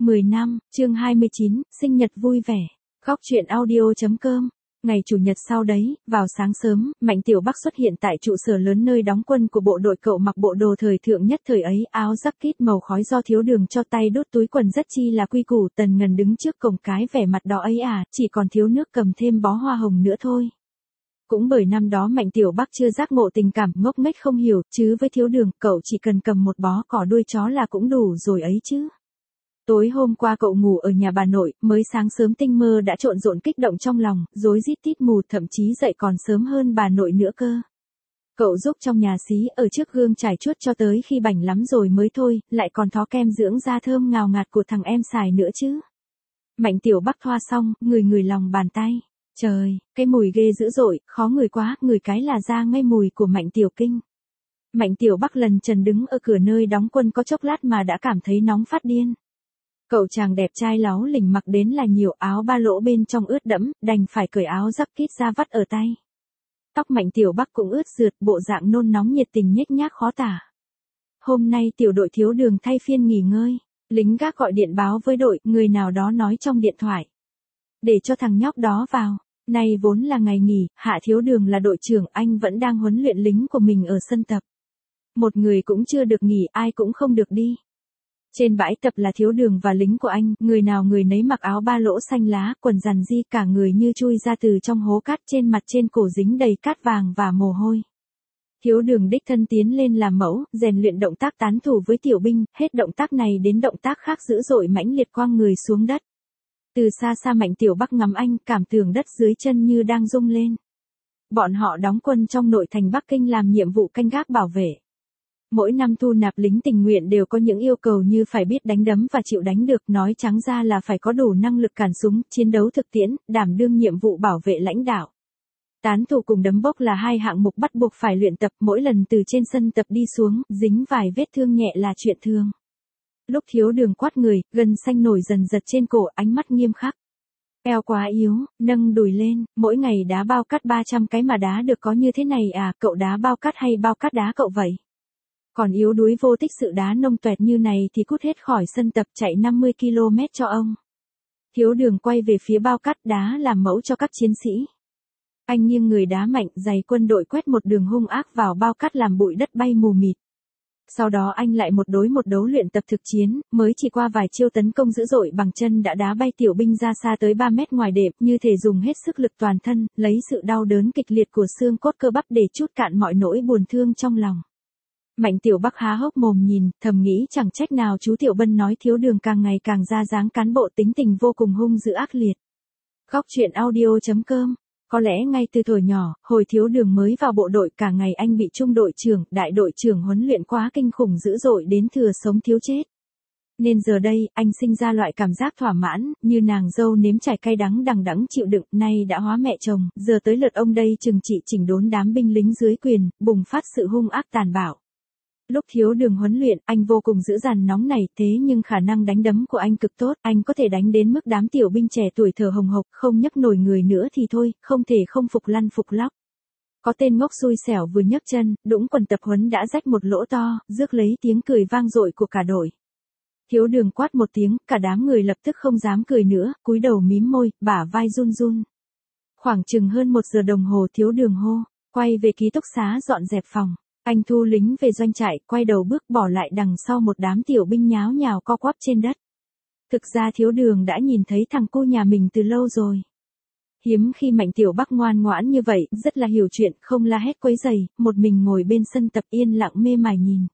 10 năm, chương 29, sinh nhật vui vẻ. Góc truyện audio.com. Ngày Chủ nhật sau đấy, vào sáng sớm, Mạnh Tiểu Bắc xuất hiện tại trụ sở lớn nơi đóng quân của bộ đội. Cậu mặc bộ đồ thời thượng nhất thời ấy, áo jacket màu khói do Thiếu Đường cho, tay đút túi quần rất chi là quy củ. Tần Ngân đứng trước cổng cái vẻ mặt đỏ ấy à, chỉ còn thiếu nước cầm thêm bó hoa hồng nữa thôi. Cũng bởi năm đó Mạnh Tiểu Bắc chưa giác ngộ tình cảm, ngốc nghếch không hiểu, chứ với Thiếu Đường, cậu chỉ cần cầm một bó cỏ đuôi chó là cũng đủ rồi ấy chứ. Tối hôm qua cậu ngủ ở nhà bà nội, mới sáng sớm tinh mơ đã trộn rộn kích động trong lòng, rối rít tít mù, thậm chí dậy còn sớm hơn bà nội nữa cơ. Cậu giúp trong nhà xí ở trước gương trải chuốt cho tới khi bảnh lắm rồi mới thôi, lại còn thó kem dưỡng da thơm ngào ngạt của thằng em xài nữa chứ. Mạnh Tiểu Bắc thoa xong, người lòng bàn tay. Trời, cái mùi ghê dữ dội, khó ngửi quá, ngửi cái là ra ngay mùi của Mạnh Tiểu Kinh. Mạnh Tiểu Bắc lần trần đứng ở cửa nơi đóng quân có chốc lát mà đã cảm thấy nóng phát điên. Cậu chàng đẹp trai láu lỉnh mặc đến là nhiều, áo ba lỗ bên trong ướt đẫm, đành phải cởi áo jacket ra vắt ở tay. Tóc Mạnh Tiểu Bắc cũng ướt rượt, bộ dạng nôn nóng nhiệt tình nhếch nhác khó tả. Hôm nay tiểu đội Thiếu Đường thay phiên nghỉ ngơi, lính gác gọi điện báo với đội, người nào đó nói trong điện thoại. Để cho thằng nhóc đó vào, nay vốn là ngày nghỉ, Hạ Thiếu Đường là đội trưởng, anh vẫn đang huấn luyện lính của mình ở sân tập. Một người cũng chưa được nghỉ, ai cũng không được đi. Trên bãi tập là Thiếu Đường và lính của anh, người nào người nấy mặc áo ba lỗ xanh lá, quần rằn di, cả người như chui ra từ trong hố cát, trên mặt trên cổ dính đầy cát vàng và mồ hôi. Thiếu Đường đích thân tiến lên làm mẫu, rèn luyện động tác tán thủ với tiểu binh, hết động tác này đến động tác khác dữ dội mãnh liệt quăng người xuống đất. Từ xa xa Mạnh Tiểu Bắc ngắm anh, cảm tưởng đất dưới chân như đang rung lên. Bọn họ đóng quân trong nội thành Bắc Kinh làm nhiệm vụ canh gác bảo vệ. Mỗi năm thu nạp lính tình nguyện đều có những yêu cầu như phải biết đánh đấm và chịu đánh được, nói trắng ra là phải có đủ năng lực cản súng, chiến đấu thực tiễn, đảm đương nhiệm vụ bảo vệ lãnh đạo. Tán thủ cùng đấm bốc là hai hạng mục bắt buộc phải luyện tập, mỗi lần từ trên sân tập đi xuống, dính vài vết thương nhẹ là chuyện thường. Lúc Thiếu Đường quát người, gân xanh nổi dần giật trên cổ, ánh mắt nghiêm khắc. Eo quá yếu, nâng đùi lên, mỗi ngày đá bao cát 300 cái mà đá được có như thế này à, cậu đá bao cát hay bao cát đá cậu vậy? Còn yếu đuối vô tích sự đá nông tuẹt như này thì cút hết khỏi sân tập, chạy 50 km cho ông. Thiếu Đường quay về phía bao cát đá làm mẫu cho các chiến sĩ. Anh nghiêng người đá mạnh, giày quân đội quét một đường hung ác vào bao cát làm bụi đất bay mù mịt. Sau đó anh lại một đối một đấu luyện tập thực chiến, mới chỉ qua vài chiêu tấn công dữ dội bằng chân đã đá bay tiểu binh ra xa tới 3 mét ngoài đệm, như thể dùng hết sức lực toàn thân, lấy sự đau đớn kịch liệt của xương cốt cơ bắp để trút cạn mọi nỗi buồn thương trong lòng. Mạnh Tiểu Bắc há hốc mồm nhìn, thầm nghĩ chẳng trách nào chú Tiểu Bân nói Thiếu Đường càng ngày càng ra dáng cán bộ, tính tình vô cùng hung dữ ác liệt. Góc truyện audio.com. Có lẽ ngay từ thuở nhỏ, hồi Thiếu Đường mới vào bộ đội, cả ngày anh bị trung đội trưởng, đại đội trưởng huấn luyện quá kinh khủng dữ dội đến thừa sống thiếu chết. Nên giờ đây, anh sinh ra loại cảm giác thỏa mãn, như nàng dâu nếm trải cay đắng đằng đẵng chịu đựng, nay đã hóa mẹ chồng, giờ tới lượt ông đây trừng trị chỉnh đốn đám binh lính dưới quyền, bùng phát sự hung ác tàn bạo. Lúc Thiếu Đường huấn luyện, anh vô cùng dữ dằn nóng nảy, thế nhưng khả năng đánh đấm của anh cực tốt, anh có thể đánh đến mức đám tiểu binh trẻ tuổi thở hồng hộc, không nhấc nổi người nữa thì thôi, không thể không phục lăn phục lóc. Có tên ngốc xui xẻo vừa nhấc chân, đũng quần tập huấn đã rách một lỗ to, rước lấy tiếng cười vang dội của cả đội. Thiếu Đường quát một tiếng, cả đám người lập tức không dám cười nữa, cúi đầu mím môi, bả vai run run. Khoảng chừng hơn 1 giờ đồng hồ Thiếu Đường hô, quay về ký túc xá dọn dẹp phòng. Anh thu lính về doanh trại, quay đầu bước bỏ lại đằng sau một đám tiểu binh nháo nhào co quắp trên đất. Thực ra Thiếu Đường đã nhìn thấy thằng cu nhà mình từ lâu rồi. Hiếm khi Mạnh Tiểu Bắc ngoan ngoãn như vậy, rất là hiểu chuyện, không la hét quấy rầy, một mình ngồi bên sân tập yên lặng mê mải nhìn.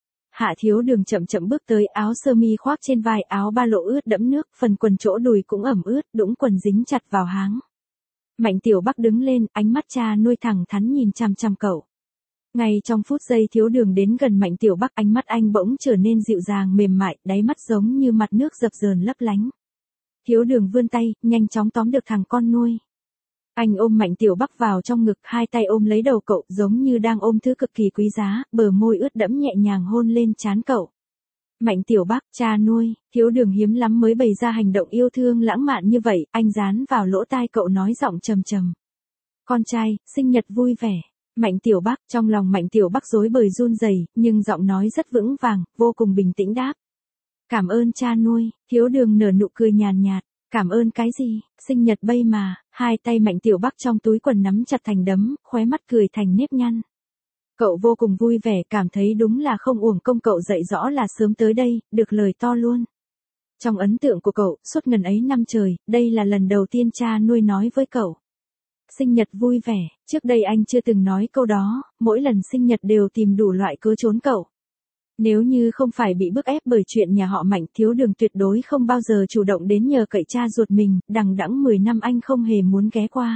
Hạ Thiếu Đường chậm chậm bước tới, áo sơ mi khoác trên vai, áo ba lỗ ướt đẫm nước, phần quần chỗ đùi cũng ẩm ướt, đũng quần dính chặt vào háng. Mạnh Tiểu Bắc đứng lên, ánh mắt cha nuôi thẳng thắn nhìn chằm chằm cậu. Ngay trong phút giây Thiếu Đường đến gần Mạnh Tiểu Bắc, ánh mắt anh bỗng trở nên dịu dàng mềm mại, đáy mắt giống như mặt nước dập dờn lấp lánh. Thiếu Đường vươn tay, nhanh chóng tóm được thằng con nuôi. Anh ôm Mạnh Tiểu Bắc vào trong ngực, hai tay ôm lấy đầu cậu, giống như đang ôm thứ cực kỳ quý giá, bờ môi ướt đẫm nhẹ nhàng hôn lên trán cậu. Mạnh Tiểu Bắc, cha nuôi, Thiếu Đường hiếm lắm mới bày ra hành động yêu thương lãng mạn như vậy, anh dán vào lỗ tai cậu nói giọng trầm trầm. Con trai, sinh nhật vui vẻ. Mạnh Tiểu Bắc, trong lòng Mạnh Tiểu Bắc rối bời run rẩy, nhưng giọng nói rất vững vàng, vô cùng bình tĩnh đáp. Cảm ơn cha nuôi, Thiếu Đường nở nụ cười nhàn nhạt. Cảm ơn cái gì, sinh nhật bây mà, hai tay Mạnh Tiểu Bắc trong túi quần nắm chặt thành đấm, khóe mắt cười thành nếp nhăn. Cậu vô cùng vui vẻ, cảm thấy đúng là không uổng công cậu dạy rõ là sớm tới đây, được lời to luôn. Trong ấn tượng của cậu, suốt ngần ấy năm trời, đây là lần đầu tiên cha nuôi nói với cậu. Sinh nhật vui vẻ, trước đây anh chưa từng nói câu đó, mỗi lần sinh nhật đều tìm đủ loại cớ trốn cậu. Nếu như không phải bị bức ép bởi chuyện nhà họ Mạnh, Thiếu Đường tuyệt đối không bao giờ chủ động đến nhờ cậy cha ruột mình, đằng đẵng 10 năm anh không hề muốn ghé qua.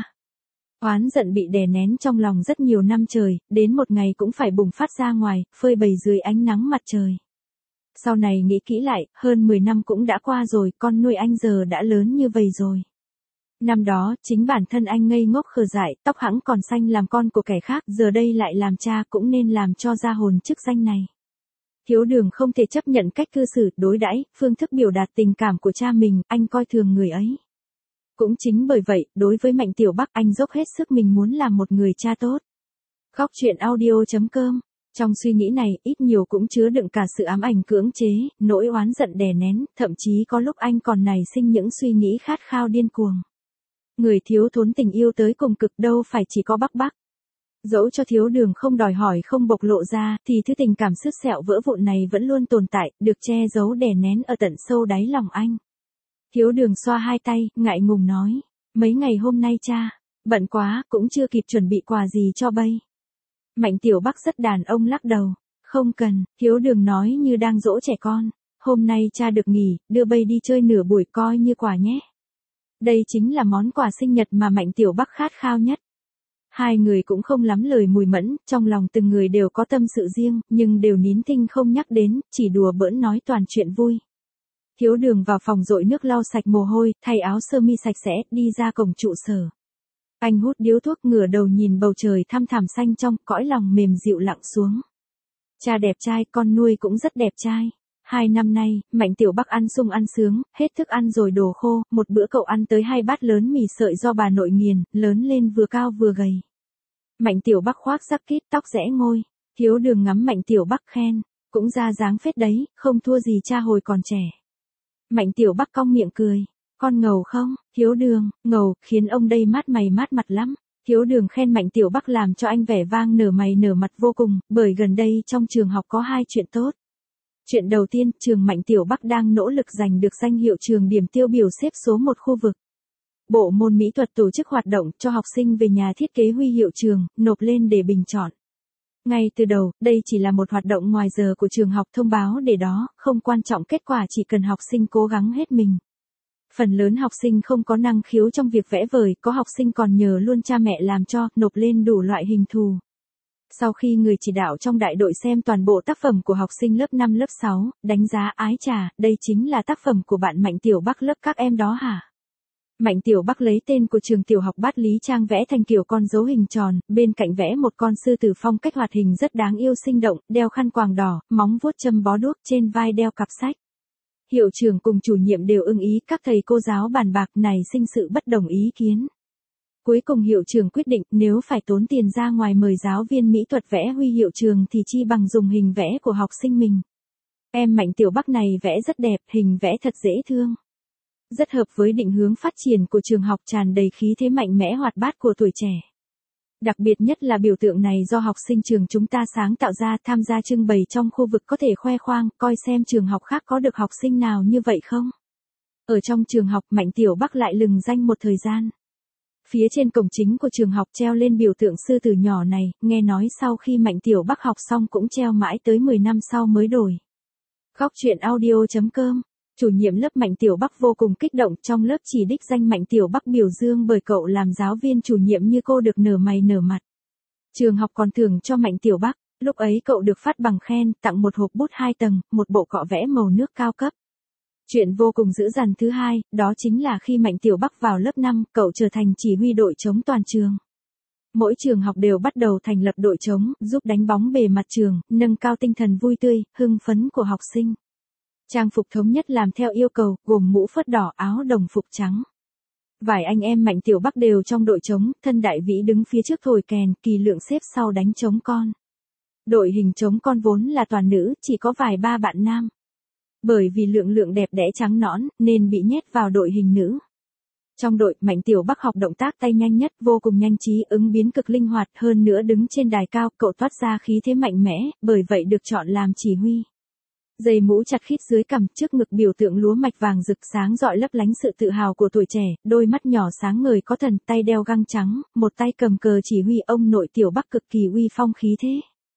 Oán giận bị đè nén trong lòng rất nhiều năm trời, đến một ngày cũng phải bùng phát ra ngoài, phơi bày dưới ánh nắng mặt trời. Sau này nghĩ kỹ lại, hơn 10 năm cũng đã qua rồi, con nuôi anh giờ đã lớn như vậy rồi. Năm đó, chính bản thân anh ngây ngốc khờ dại, tóc hẵng còn xanh làm con của kẻ khác, giờ đây lại làm cha cũng nên làm cho ra hồn chức danh này. Thiếu Đường không thể chấp nhận cách cư xử, đối đãi, phương thức biểu đạt tình cảm của cha mình, anh coi thường người ấy. Cũng chính bởi vậy, đối với Mạnh Tiểu Bắc anh dốc hết sức mình muốn làm một người cha tốt. Góc truyện audio.com. Trong suy nghĩ này, ít nhiều cũng chứa đựng cả sự ám ảnh cưỡng chế, nỗi oán giận đè nén, thậm chí có lúc anh còn nảy sinh những suy nghĩ khát khao điên cuồng. Người thiếu thốn tình yêu tới cùng cực đâu phải chỉ có Bắc. Dẫu cho Thiếu Đường không đòi hỏi không bộc lộ ra, thì thứ tình cảm sứt sẹo vỡ vụn này vẫn luôn tồn tại, được che giấu đè nén ở tận sâu đáy lòng anh. Thiếu Đường xoa hai tay, ngại ngùng nói, mấy ngày hôm nay cha, bận quá, cũng chưa kịp chuẩn bị quà gì cho bây. Mạnh Tiểu Bắc rất đàn ông lắc đầu, không cần, Thiếu Đường nói như đang dỗ trẻ con, hôm nay cha được nghỉ, đưa bây đi chơi nửa buổi coi như quà nhé. Đây chính là món quà sinh nhật mà Mạnh Tiểu Bắc khát khao nhất. Hai người cũng không lắm lời mùi mẫn, trong lòng từng người đều có tâm sự riêng, nhưng đều nín thinh không nhắc đến, chỉ đùa bỡn nói toàn chuyện vui. Thiếu Đường vào phòng dội nước lau sạch mồ hôi, thay áo sơ mi sạch sẽ, đi ra cổng trụ sở. Anh hút điếu thuốc, ngửa đầu nhìn bầu trời thăm thẳm xanh trong, cõi lòng mềm dịu lặng xuống. Cha đẹp trai, con nuôi cũng rất đẹp trai. 2 năm nay, Mạnh Tiểu Bắc ăn sung ăn sướng, hết thức ăn rồi đồ khô, một bữa cậu ăn tới 2 bát lớn mì sợi do bà nội nghiền, lớn lên vừa cao vừa gầy. Mạnh Tiểu Bắc khoác jacket, tóc rẽ ngôi. Thiếu Đường ngắm Mạnh Tiểu Bắc khen, cũng ra dáng phết đấy, không thua gì cha hồi còn trẻ. Mạnh Tiểu Bắc cong miệng cười, con ngầu không? Thiếu Đường, ngầu, khiến ông đây mát mày mát mặt lắm. Thiếu Đường khen Mạnh Tiểu Bắc làm cho anh vẻ vang nở mày nở mặt vô cùng, bởi gần đây trong trường học có 2 chuyện tốt. Chuyện đầu tiên, trường Mạnh Tiểu Bắc đang nỗ lực giành được danh hiệu trường điểm tiêu biểu xếp số 1 khu vực. Bộ môn mỹ thuật tổ chức hoạt động cho học sinh về nhà thiết kế huy hiệu trường, nộp lên để bình chọn. Ngay từ đầu, đây chỉ là một hoạt động ngoài giờ của trường học, thông báo để đó, không quan trọng kết quả, chỉ cần học sinh cố gắng hết mình. Phần lớn học sinh không có năng khiếu trong việc vẽ vời, có học sinh còn nhờ luôn cha mẹ làm cho, nộp lên đủ loại hình thù. Sau khi người chỉ đạo trong đại đội xem toàn bộ tác phẩm của học sinh lớp 5 lớp 6, đánh giá ái chà, đây chính là tác phẩm của bạn Mạnh Tiểu Bắc lớp các em đó hả? Mạnh Tiểu Bắc lấy tên của trường tiểu học Bát Lý Trang vẽ thành kiểu con dấu hình tròn, bên cạnh vẽ một con sư tử phong cách hoạt hình rất đáng yêu sinh động, đeo khăn quàng đỏ, móng vuốt châm bó đuốc, trên vai đeo cặp sách. Hiệu trưởng cùng chủ nhiệm đều ưng ý, các thầy cô giáo bàn bạc này sinh sự bất đồng ý kiến. Cuối cùng hiệu trưởng quyết định, nếu phải tốn tiền ra ngoài mời giáo viên mỹ thuật vẽ huy hiệu trường thì chi bằng dùng hình vẽ của học sinh mình. Em Mạnh Tiểu Bắc này vẽ rất đẹp, hình vẽ thật dễ thương. Rất hợp với định hướng phát triển của trường học, tràn đầy khí thế mạnh mẽ hoạt bát của tuổi trẻ. Đặc biệt nhất là biểu tượng này do học sinh trường chúng ta sáng tạo ra, tham gia trưng bày trong khu vực có thể khoe khoang, coi xem trường học khác có được học sinh nào như vậy không. Ở trong trường học, Mạnh Tiểu Bắc lại lừng danh một thời gian. Phía trên cổng chính của trường học treo lên biểu tượng sư tử nhỏ này, nghe nói sau khi Mạnh Tiểu Bắc học xong cũng treo mãi tới 10 năm sau mới đổi. Góc truyện audio.com. Chủ nhiệm lớp Mạnh Tiểu Bắc vô cùng kích động, trong lớp chỉ đích danh Mạnh Tiểu Bắc biểu dương bởi cậu làm giáo viên chủ nhiệm như cô được nở mày nở mặt. Trường học còn thưởng cho Mạnh Tiểu Bắc, lúc ấy cậu được phát bằng khen, tặng một hộp bút 2 tầng, một bộ cọ vẽ màu nước cao cấp. Chuyện vô cùng dữ dằn thứ hai, đó chính là khi Mạnh Tiểu Bắc vào lớp 5, cậu trở thành chỉ huy đội trống toàn trường. Mỗi trường học đều bắt đầu thành lập đội trống, giúp đánh bóng bề mặt trường, nâng cao tinh thần vui tươi, hưng phấn của học sinh. Trang phục thống nhất làm theo yêu cầu, gồm mũ phớt đỏ, áo đồng phục trắng. Vài anh em Mạnh Tiểu Bắc đều trong đội trống, thân đại vĩ đứng phía trước thổi kèn, Kỳ Lượng xếp sau đánh trống con. Đội hình trống con vốn là toàn nữ, chỉ có vài ba bạn nam. Bởi vì lượng lượng đẹp đẽ trắng nõn, nên bị nhét vào đội hình nữ. Trong đội, Mạnh Tiểu Bắc học động tác tay nhanh nhất, vô cùng nhanh trí, ứng biến cực linh hoạt, hơn nữa đứng trên đài cao, cậu toát ra khí thế mạnh mẽ, bởi vậy được chọn làm chỉ huy. Dây mũ chặt khít dưới cằm, trước ngực biểu tượng lúa mạch vàng rực sáng rọi lấp lánh sự tự hào của tuổi trẻ, đôi mắt nhỏ sáng ngời có thần, tay đeo găng trắng, một tay cầm cờ chỉ huy, ông nội Tiểu Bắc cực kỳ uy phong khí thế.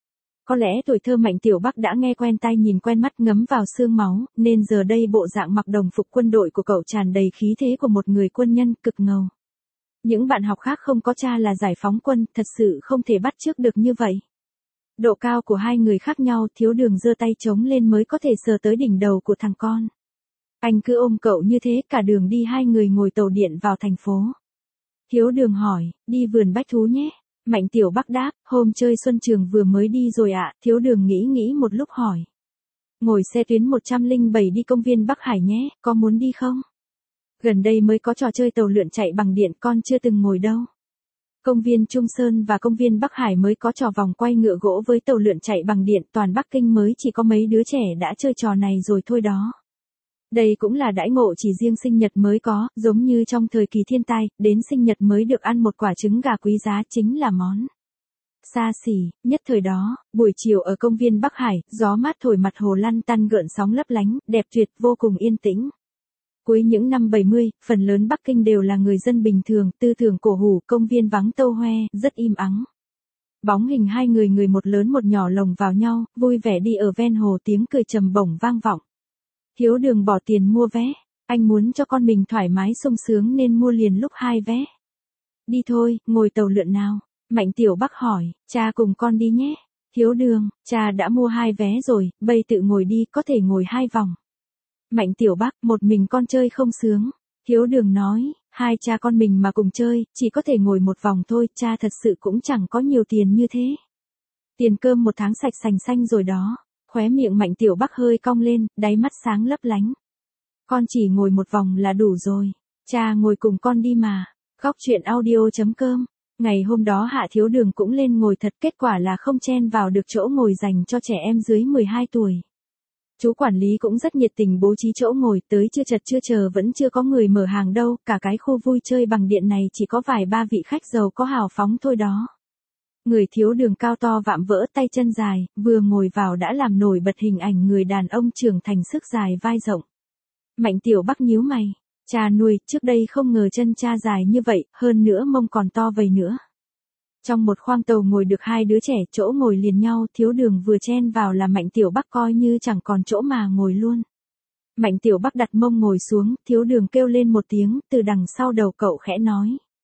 Có lẽ tuổi thơ Mạnh Tiểu Bắc đã nghe quen tai nhìn quen mắt ngấm vào xương máu, nên giờ đây bộ dạng mặc đồng phục quân đội của cậu tràn đầy khí thế của một người quân nhân cực ngầu. Những bạn học khác không có cha là giải phóng quân, thật sự không thể bắt chước được như vậy. Độ cao của hai người khác nhau, Thiếu Đường giơ tay trống lên mới có thể sờ tới đỉnh đầu của thằng con. Anh cứ ôm cậu như thế, cả đường đi hai người ngồi tàu điện vào thành phố. Thiếu Đường hỏi, đi vườn bách thú nhé. Mạnh Tiểu Bắc đáp, hôm chơi Xuân Trường vừa mới đi rồi ạ. Thiếu Đường nghĩ một lúc hỏi. Ngồi xe tuyến 107 đi công viên Bắc Hải nhé, có muốn đi không? Gần đây mới có trò chơi tàu lượn chạy bằng điện, con chưa từng ngồi đâu. Công viên Trung Sơn và công viên Bắc Hải mới có trò vòng quay ngựa gỗ với tàu lượn chạy bằng điện, toàn Bắc Kinh mới chỉ có mấy đứa trẻ đã chơi trò này rồi thôi đó. Đây cũng là đãi ngộ chỉ riêng sinh nhật mới có, giống như trong thời kỳ thiên tai, đến sinh nhật mới được ăn một quả trứng gà quý giá, chính là món xa xỉ nhất thời đó. Buổi chiều ở công viên Bắc Hải, gió mát thổi mặt hồ lăn tăn gợn sóng lấp lánh, đẹp tuyệt, vô cùng yên tĩnh. Cuối những năm 70, phần lớn Bắc Kinh đều là người dân bình thường, tư tưởng cổ hủ, công viên vắng tâu hoe, rất im ắng. Bóng hình hai người một lớn một nhỏ lồng vào nhau, vui vẻ đi ở ven hồ, tiếng cười trầm bổng vang vọng. Thiếu Đường bỏ tiền mua vé, anh muốn cho con mình thoải mái sung sướng nên mua liền lúc 2 vé. Đi thôi, ngồi tàu lượn nào? Mạnh Tiểu Bắc hỏi, cha cùng con đi nhé. Thiếu Đường, cha đã mua 2 vé rồi, bây tự ngồi đi, có thể ngồi 2 vòng. Mạnh Tiểu Bắc, một mình con chơi không sướng. Thiếu Đường nói, hai cha con mình mà cùng chơi, chỉ có thể ngồi một vòng thôi, cha thật sự cũng chẳng có nhiều tiền như thế. Tiền cơm một tháng sạch sành xanh rồi đó. Khóe miệng Mạnh Tiểu Bắc hơi cong lên, đáy mắt sáng lấp lánh. Con chỉ ngồi một vòng là đủ rồi. Cha ngồi cùng con đi mà. Góc truyện audio.com. Ngày hôm đó Hạ Thiếu Đường cũng lên ngồi thật, kết quả là không chen vào được chỗ ngồi dành cho trẻ em dưới 12 tuổi. Chú quản lý cũng rất nhiệt tình bố trí chỗ ngồi, tới chưa chật chưa chờ vẫn chưa có người mở hàng đâu, cả cái khu vui chơi bằng điện này chỉ có vài ba vị khách giàu có hào phóng thôi đó. Người Thiếu Đường cao to vạm vỡ, tay chân dài, vừa ngồi vào đã làm nổi bật hình ảnh người đàn ông trưởng thành sức dài vai rộng. Mạnh Tiểu Bắc nhíu mày, cha nuôi, trước đây không ngờ chân cha dài như vậy, hơn nữa mông còn to vầy nữa. Trong một khoang tàu ngồi được 2 đứa trẻ, chỗ ngồi liền nhau, Thiếu Đường vừa chen vào là Mạnh Tiểu Bắc coi như chẳng còn chỗ mà ngồi luôn. Mạnh Tiểu Bắc đặt mông ngồi xuống, Thiếu Đường kêu lên một tiếng, từ đằng sau đầu cậu khẽ nói.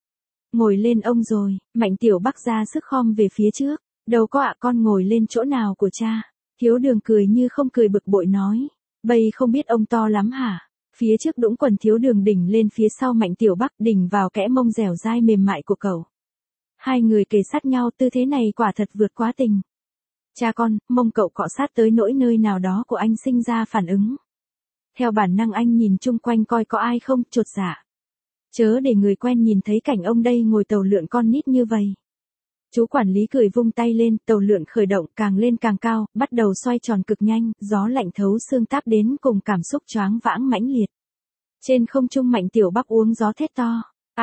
Ngồi lên ông rồi. Mạnh Tiểu Bắc ra sức khom về phía trước. Đâu có ạ, con ngồi lên chỗ nào của cha. Thiếu Đường cười như không cười, bực bội nói. Bây không biết ông to lắm hả? Phía trước đũng quần Thiếu Đường đỉnh lên phía sau Mạnh Tiểu Bắc, đỉnh vào kẽ mông dẻo dai mềm mại của cậu. Hai người kề sát nhau, tư thế này quả thật vượt quá tình. Cha con, mông cậu cọ sát tới nỗi nơi nào đó của anh sinh ra phản ứng. Theo bản năng anh nhìn chung quanh coi có ai không, chột dạ. Chớ để người quen nhìn thấy cảnh ông đây ngồi tàu lượn con nít như vậy. Chú quản lý cười vung tay lên, tàu lượn khởi động, càng lên càng cao, bắt đầu xoay tròn cực nhanh, gió lạnh thấu xương táp đến cùng cảm xúc choáng vãng mãnh liệt. Trên không trung Mạnh Tiểu Bắc uống gió thét to.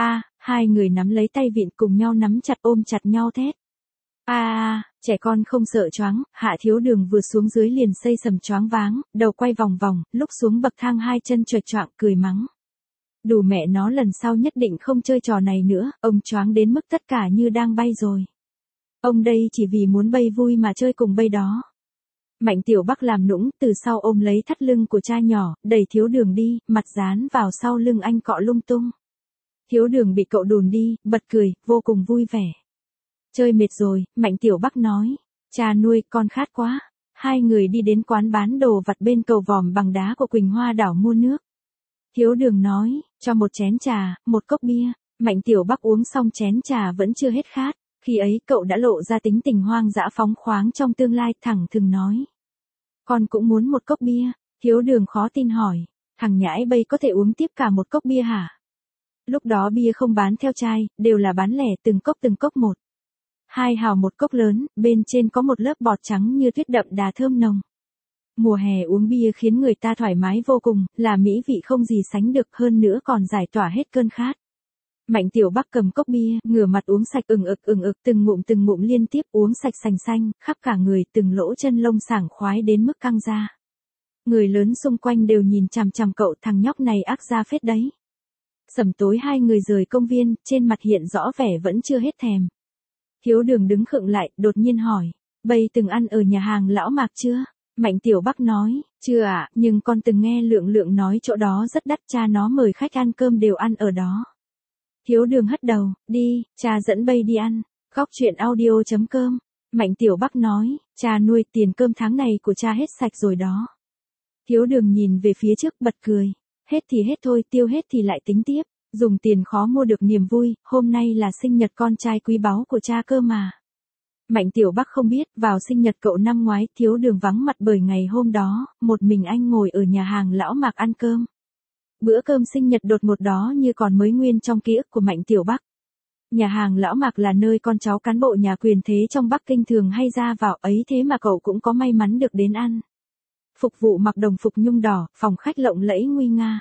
Hai người nắm lấy tay vịn cùng nhau nắm chặt ôm chặt nhau thét. Trẻ con không sợ choáng, Hạ Thiếu Đường vừa xuống dưới liền xây sầm choáng váng, đầu quay vòng vòng, lúc xuống bậc thang hai chân choạch choạng cười mắng. Đủ mẹ nó, lần sau nhất định không chơi trò này nữa, ông choáng đến mức tất cả như đang bay rồi. Ông đây chỉ vì muốn bay vui mà chơi cùng bay đó. Mạnh Tiểu Bắc làm nũng, từ sau ôm lấy thắt lưng của cha nhỏ, đẩy Thiếu Đường đi, mặt dán vào sau lưng anh cọ lung tung. Thiếu Đường bị cậu đùn đi, bật cười, vô cùng vui vẻ. Chơi mệt rồi, Mạnh Tiểu Bắc nói. Cha nuôi, con khát quá. Hai người đi đến quán bán đồ vặt bên cầu vòm bằng đá của Quỳnh Hoa đảo mua nước. Thiếu Đường nói, cho một chén trà, một cốc bia. Mạnh Tiểu Bắc uống xong chén trà vẫn chưa hết khát. Khi ấy cậu đã lộ ra tính tình hoang dã phóng khoáng trong tương lai, thẳng thừng nói. Con cũng muốn một cốc bia. Thiếu Đường khó tin hỏi, thằng nhãi bây có thể uống tiếp cả một cốc bia hả? Lúc đó bia không bán theo chai, đều là bán lẻ từng cốc một. 2 hào một cốc lớn, bên trên có một lớp bọt trắng như tuyết đậm đà thơm nồng. Mùa hè uống bia khiến người ta thoải mái vô cùng, là mỹ vị không gì sánh được, hơn nữa còn giải tỏa hết cơn khát. Mạnh Tiểu Bắc cầm cốc bia, ngửa mặt uống sạch ừng ực, từng ngụm liên tiếp uống sạch sành xanh, khắp cả người, từng lỗ chân lông sảng khoái đến mức căng ra. Người lớn xung quanh đều nhìn chằm chằm cậu, thằng nhóc này ác ra phết đấy. Sẩm tối hai người rời công viên, trên mặt hiện rõ vẻ vẫn chưa hết thèm. Thiếu Đường đứng khựng lại, đột nhiên hỏi, bây từng ăn ở nhà hàng Lão Mạc chưa? Mạnh Tiểu Bắc nói, chưa ạ, nhưng con từng nghe Lượng nói chỗ đó rất đắt, cha nó mời khách ăn cơm đều ăn ở đó. Thiếu Đường hất đầu, đi, cha dẫn bây đi ăn. Góc truyện audio.com. Mạnh Tiểu Bắc nói, cha nuôi, tiền cơm tháng này của cha hết sạch rồi đó. Thiếu Đường nhìn về phía trước bật cười, hết thì hết thôi, tiêu hết thì lại tính tiếp, dùng tiền khó mua được niềm vui, hôm nay là sinh nhật con trai quý báu của cha cơ mà. Mạnh Tiểu Bắc không biết, vào sinh nhật cậu năm ngoái, Thiếu Đường vắng mặt bởi ngày hôm đó, một mình anh ngồi ở nhà hàng Lão Mạc ăn cơm. Bữa cơm sinh nhật đột ngột đó như còn mới nguyên trong ký ức của Mạnh Tiểu Bắc. Nhà hàng Lão Mạc là nơi con cháu cán bộ nhà quyền thế trong Bắc Kinh thường hay ra vào, ấy thế mà cậu cũng có may mắn được đến ăn. Phục vụ mặc đồng phục nhung đỏ, phòng khách lộng lẫy nguy nga.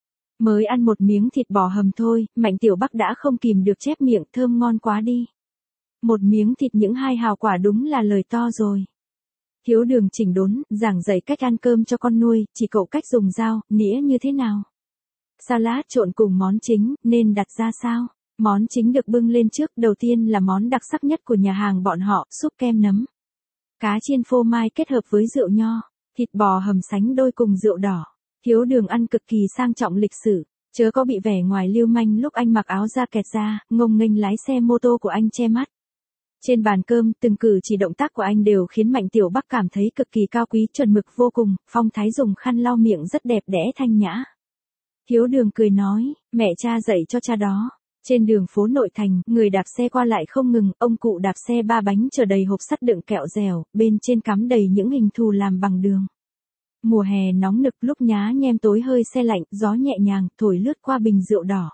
Mới ăn một miếng thịt bò hầm thôi, Mạnh Tiểu Bắc đã không kìm được chép miệng, thơm ngon quá đi. Một miếng thịt những 2 hào quả đúng là lời to rồi. Thiếu Đường chỉnh đốn, giảng dạy cách ăn cơm cho con nuôi, chỉ cậu cách dùng dao, nĩa như thế nào. Salad trộn cùng món chính, nên đặt ra sao? Món chính được bưng lên trước, đầu tiên là món đặc sắc nhất của nhà hàng bọn họ, súp kem nấm. Cá chiên phô mai kết hợp với rượu nho, thịt bò hầm sánh đôi cùng rượu đỏ. Thiếu Đường ăn cực kỳ sang trọng lịch sử, chớ có bị vẻ ngoài lưu manh lúc anh mặc áo da kẹt ra, ngông nghênh lái xe mô tô của anh che mắt. Trên bàn cơm, từng cử chỉ động tác của anh đều khiến Mạnh Tiểu Bắc cảm thấy cực kỳ cao quý, chuẩn mực vô cùng, phong thái dùng khăn lau miệng rất đẹp đẽ thanh nhã. Thiếu Đường cười nói, mẹ cha dạy cho cha đó. Trên đường phố nội thành, người đạp xe qua lại không ngừng, ông cụ đạp xe 3 bánh chở đầy hộp sắt đựng kẹo dẻo, bên trên cắm đầy những hình thù làm bằng đường. Mùa hè nóng nực, lúc nhá nhem tối hơi se lạnh, gió nhẹ nhàng, thổi lướt qua bình rượu đỏ.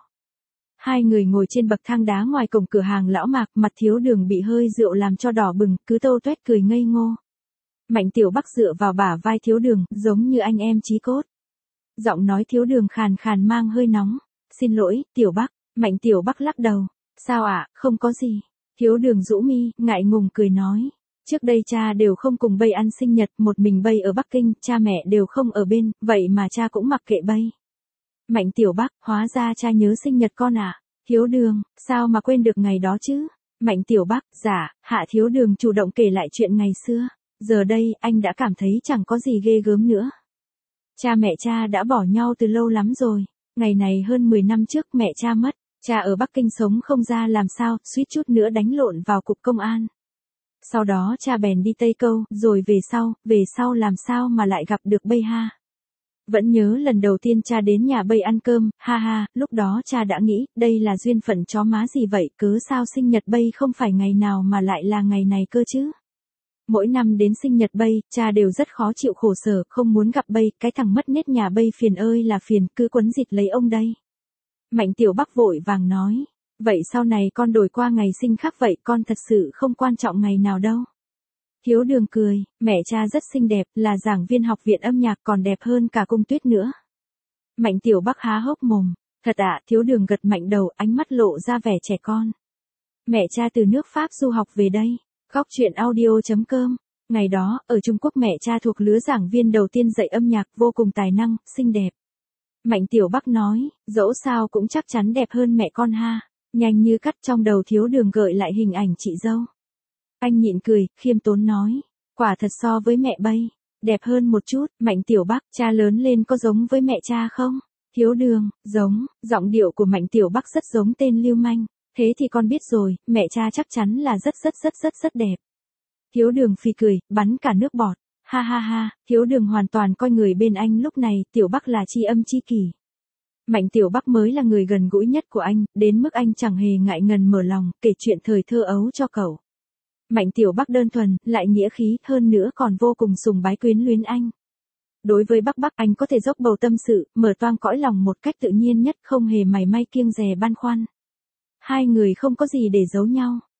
Hai người ngồi trên bậc thang đá ngoài cổng cửa hàng Lão Mạc, mặt Thiếu Đường bị hơi rượu làm cho đỏ bừng, cứ tâu tuét cười ngây ngô. Mạnh Tiểu Bắc dựa vào bả vai Thiếu Đường, giống như anh em chí cốt. Giọng nói Thiếu Đường khàn khàn mang hơi nóng. Xin lỗi, Tiểu Bắc. Mạnh Tiểu Bắc lắc đầu. Sao ạ, không có gì. Thiếu Đường rũ mi, ngại ngùng cười nói. Trước đây cha đều không cùng bây ăn sinh nhật, một mình bây ở Bắc Kinh, cha mẹ đều không ở bên, vậy mà cha cũng mặc kệ bây. Mạnh Tiểu Bắc, hóa ra cha nhớ sinh nhật con à? Thiếu Đường, sao mà quên được ngày đó chứ? Mạnh Tiểu Bắc, dạ, Hạ Thiếu Đường chủ động kể lại chuyện ngày xưa. Giờ đây, anh đã cảm thấy chẳng có gì ghê gớm nữa. Cha mẹ cha đã bỏ nhau từ lâu lắm rồi. Ngày này hơn 10 năm trước mẹ cha mất. Cha ở Bắc Kinh sống không ra làm sao, suýt chút nữa đánh lộn vào cục công an. Sau đó cha bèn đi Tây Câu, rồi về sau làm sao mà lại gặp được bây ha. Vẫn nhớ lần đầu tiên cha đến nhà bây ăn cơm, ha ha, lúc đó cha đã nghĩ, đây là duyên phận chó má gì vậy, cớ sao sinh nhật bây không phải ngày nào mà lại là ngày này cơ chứ. Mỗi năm đến sinh nhật bây, cha đều rất khó chịu khổ sở, không muốn gặp bây, cái thằng mất nết nhà bây phiền ơi là phiền, cứ quấn dịt lấy ông đây. Mạnh Tiểu Bắc vội vàng nói, vậy sau này con đổi qua ngày sinh khác vậy, con thật sự không quan trọng ngày nào đâu. Thiếu Đường cười, mẹ cha rất xinh đẹp, là giảng viên học viện âm nhạc, còn đẹp hơn cả Cung Tuyết nữa. Mạnh Tiểu Bắc há hốc mồm, thật ạ, Thiếu Đường gật mạnh đầu, ánh mắt lộ ra vẻ trẻ con. Mẹ cha từ nước Pháp du học về đây. Góc truyện audio.com. Ngày đó, ở Trung Quốc mẹ cha thuộc lứa giảng viên đầu tiên dạy âm nhạc, vô cùng tài năng, xinh đẹp. Mạnh Tiểu Bắc nói, dẫu sao cũng chắc chắn đẹp hơn mẹ con ha. Nhanh như cắt trong đầu Thiếu Đường gợi lại hình ảnh chị dâu. Anh nhịn cười, khiêm tốn nói, quả thật so với mẹ bây, đẹp hơn một chút. Mạnh Tiểu Bắc, cha lớn lên có giống với mẹ cha không? Thiếu Đường, giống, giọng điệu của Mạnh Tiểu Bắc rất giống tên lưu manh. Thế thì con biết rồi, mẹ cha chắc chắn là rất đẹp. Thiếu Đường phì cười, bắn cả nước bọt. Ha ha ha, Thiếu Đường hoàn toàn coi người bên anh lúc này, Tiểu Bắc là tri âm tri kỷ. Mạnh Tiểu Bắc mới là người gần gũi nhất của anh, đến mức anh chẳng hề ngại ngần mở lòng, kể chuyện thời thơ ấu cho cậu. Mạnh Tiểu Bắc đơn thuần, lại nghĩa khí, hơn nữa còn vô cùng sùng bái quyến luyến anh. Đối với Bắc anh có thể dốc bầu tâm sự, mở toang cõi lòng một cách tự nhiên nhất, không hề mảy may kiêng dè băn khoăn. Hai người không có gì để giấu nhau.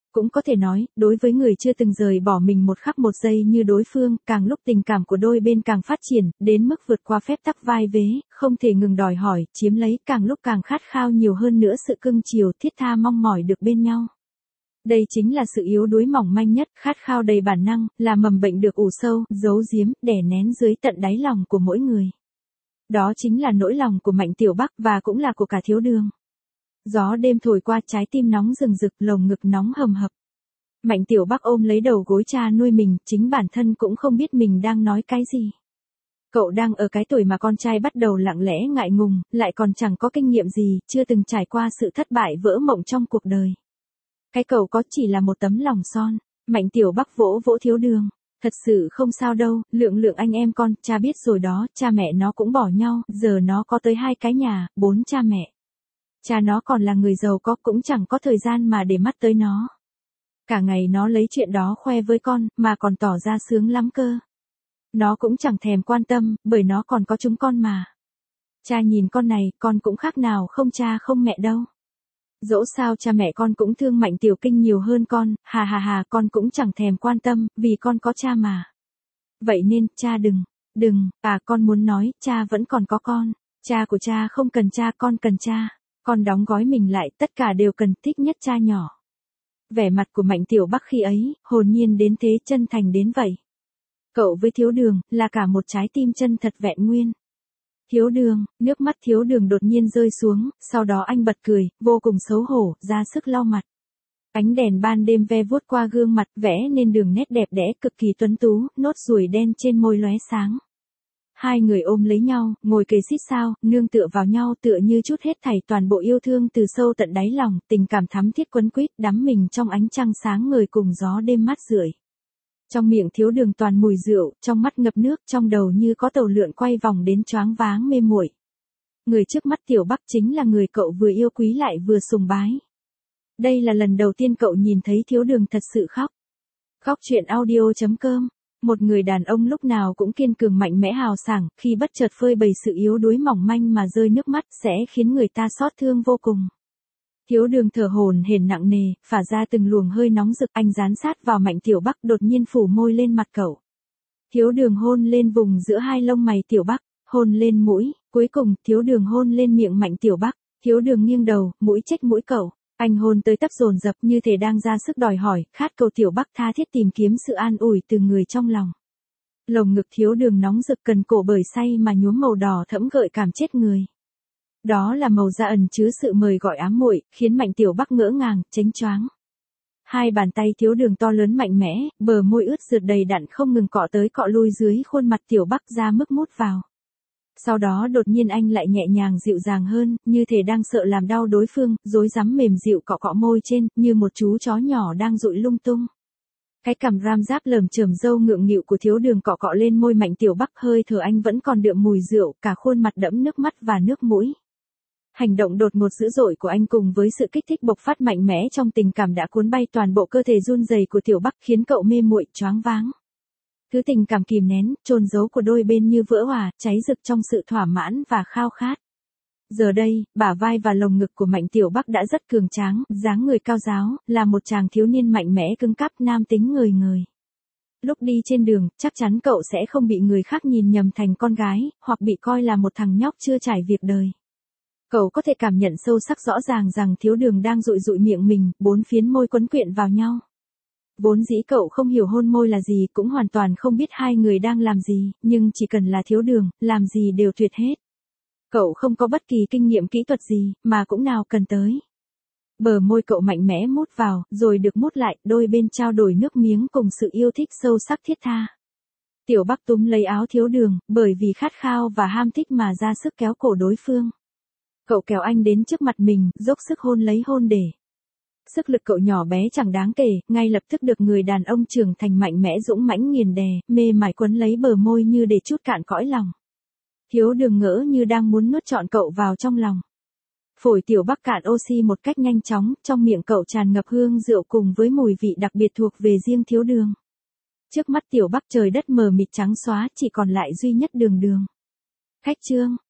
Cũng có thể nói, đối với người chưa từng rời bỏ mình một khắc một giây như đối phương, càng lúc tình cảm của đôi bên càng phát triển, đến mức vượt qua phép tắc vai vế, không thể ngừng đòi hỏi, chiếm lấy, càng lúc càng khát khao nhiều hơn nữa sự cưng chiều, thiết tha mong mỏi được bên nhau. Đây chính là sự yếu đuối mỏng manh nhất, khát khao đầy bản năng, là mầm bệnh được ủ sâu, giấu giếm, đè nén dưới tận đáy lòng của mỗi người. Đó chính là nỗi lòng của Mạnh Tiểu Bắc và cũng là của cả Thiếu Đường. Gió đêm thổi qua, trái tim nóng rừng rực, lồng ngực nóng hầm hập. Mạnh Tiểu Bắc ôm lấy đầu gối cha nuôi mình, chính bản thân cũng không biết mình đang nói cái gì. Cậu đang ở cái tuổi mà con trai bắt đầu lặng lẽ ngại ngùng, lại còn chẳng có kinh nghiệm gì, chưa từng trải qua sự thất bại vỡ mộng trong cuộc đời. Cái cậu có chỉ là một tấm lòng son. Mạnh Tiểu Bắc vỗ vỗ Thiếu Đường. Thật sự không sao đâu, lượng anh em con, cha biết rồi đó, cha mẹ nó cũng bỏ nhau, giờ nó có tới 2 cái nhà, 4 cha mẹ. Cha nó còn là người giàu có, cũng chẳng có thời gian mà để mắt tới nó. Cả ngày nó lấy chuyện đó khoe với con, mà còn tỏ ra sướng lắm cơ. Nó cũng chẳng thèm quan tâm, bởi nó còn có chúng con mà. Cha nhìn con này, con cũng khác nào không cha không mẹ đâu. Dẫu sao cha mẹ con cũng thương Mạnh Tiểu Kinh nhiều hơn con, hà, con cũng chẳng thèm quan tâm, vì con có cha mà. Vậy nên, cha đừng, con muốn nói, cha vẫn còn có con. Cha của cha không cần cha, con cần cha. Con đóng gói mình lại, tất cả đều cần, thích nhất cha nhỏ. Vẻ mặt của Mạnh Tiểu Bắc khi ấy, hồn nhiên đến thế, chân thành đến vậy. Cậu với Thiếu Đường, là cả một trái tim chân thật vẹn nguyên. Thiếu Đường, nước mắt Thiếu Đường đột nhiên rơi xuống, sau đó anh bật cười, vô cùng xấu hổ, ra sức lau mặt. Ánh đèn ban đêm ve vuốt qua gương mặt, vẽ nên đường nét đẹp đẽ, cực kỳ tuấn tú, nốt ruồi đen trên môi lóe sáng. Hai người ôm lấy nhau, ngồi kề xít sao, nương tựa vào nhau, tựa như chút hết thảy toàn bộ yêu thương từ sâu tận đáy lòng, tình cảm thắm thiết quấn quýt, đắm mình trong ánh trăng sáng ngời cùng gió đêm mát rượi. Trong miệng Thiếu Đường toàn mùi rượu, trong mắt ngập nước, trong đầu như có tàu lượn quay vòng đến choáng váng mê muội. Người trước mắt Tiểu Bắc chính là người cậu vừa yêu quý lại vừa sùng bái. Đây là lần đầu tiên cậu nhìn thấy Thiếu Đường thật sự khóc. Khóc chuyện audio.com. Một người đàn ông lúc nào cũng kiên cường mạnh mẽ hào sảng, khi bất chợt phơi bày sự yếu đuối mỏng manh mà rơi nước mắt sẽ khiến người ta xót thương vô cùng. Thiếu Đường thở hổn hển nặng nề, phả ra từng luồng hơi nóng rực, anh dán sát vào Mạnh Tiểu Bắc, đột nhiên phủ môi lên mặt cậu. Thiếu Đường hôn lên vùng giữa hai lông mày Tiểu Bắc, hôn lên mũi, cuối cùng Thiếu Đường hôn lên miệng Mạnh Tiểu Bắc. Thiếu Đường nghiêng đầu, mũi chếch mũi cậu. Anh hôn tới tấp dồn dập như thể đang ra sức đòi hỏi, khát cầu Tiểu Bắc tha thiết tìm kiếm sự an ủi từ người trong lòng. Lồng ngực Thiếu Đường nóng rực cần cổ bởi say mà nhuốm màu đỏ thẫm gợi cảm chết người. Đó là màu da ẩn chứa sự mời gọi ám muội, khiến Mạnh Tiểu Bắc ngỡ ngàng, chánh choáng. Hai bàn tay Thiếu Đường to lớn mạnh mẽ, bờ môi ướt rượt đầy đặn không ngừng cọ tới cọ lui dưới khuôn mặt Tiểu Bắc ra mức mút vào. Sau đó đột nhiên anh lại nhẹ nhàng dịu dàng hơn, như thể đang sợ làm đau đối phương, rối rắm mềm dịu cọ cọ môi trên, như một chú chó nhỏ đang dụi lung tung. Cái cằm ram giáp lởm chởm râu ngượng nghịu của Thiếu Đường cọ cọ lên môi Mạnh Tiểu Bắc, hơi thở anh vẫn còn đượm mùi rượu, cả khuôn mặt đẫm nước mắt và nước mũi. Hành động đột ngột dữ dội của anh cùng với sự kích thích bộc phát mạnh mẽ trong tình cảm đã cuốn bay toàn bộ cơ thể run rẩy của Tiểu Bắc, khiến cậu mê muội, choáng váng. Thứ tình cảm kìm nén, chôn giấu của đôi bên như vỡ òa, cháy rực trong sự thỏa mãn và khao khát. Giờ đây, bả vai và lồng ngực của Mạnh Tiểu Bắc đã rất cường tráng, dáng người cao ráo, là một chàng thiếu niên mạnh mẽ cứng cáp, nam tính ngời ngời. Lúc đi trên đường, chắc chắn cậu sẽ không bị người khác nhìn nhầm thành con gái, hoặc bị coi là một thằng nhóc chưa trải việc đời. Cậu có thể cảm nhận sâu sắc rõ ràng rằng Thiếu Đường đang dụi dụi miệng mình, 4 phiến môi quấn quyện vào nhau. Vốn dĩ cậu không hiểu hôn môi là gì, cũng hoàn toàn không biết hai người đang làm gì, nhưng chỉ cần là Thiếu Đường, làm gì đều tuyệt hết. Cậu không có bất kỳ kinh nghiệm kỹ thuật gì, mà cũng nào cần tới. Bờ môi cậu mạnh mẽ mút vào, rồi được mút lại, đôi bên trao đổi nước miếng cùng sự yêu thích sâu sắc thiết tha. Tiểu Bắc túm lấy áo Thiếu Đường, bởi vì khát khao và ham thích mà ra sức kéo cổ đối phương. Cậu kéo anh đến trước mặt mình, dốc sức hôn lấy hôn để. Sức lực cậu nhỏ bé chẳng đáng kể, ngay lập tức được người đàn ông trưởng thành mạnh mẽ dũng mãnh nghiền đè, mê mải quấn lấy bờ môi như để trút cạn cõi lòng. Thiếu Đường ngỡ như đang muốn nuốt trọn cậu vào trong lòng. Phổi Tiểu Bắc cạn oxy một cách nhanh chóng, trong miệng cậu tràn ngập hương rượu cùng với mùi vị đặc biệt thuộc về riêng Thiếu Đường. Trước mắt Tiểu Bắc trời đất mờ mịt trắng xóa, chỉ còn lại duy nhất Đường. Khách trương.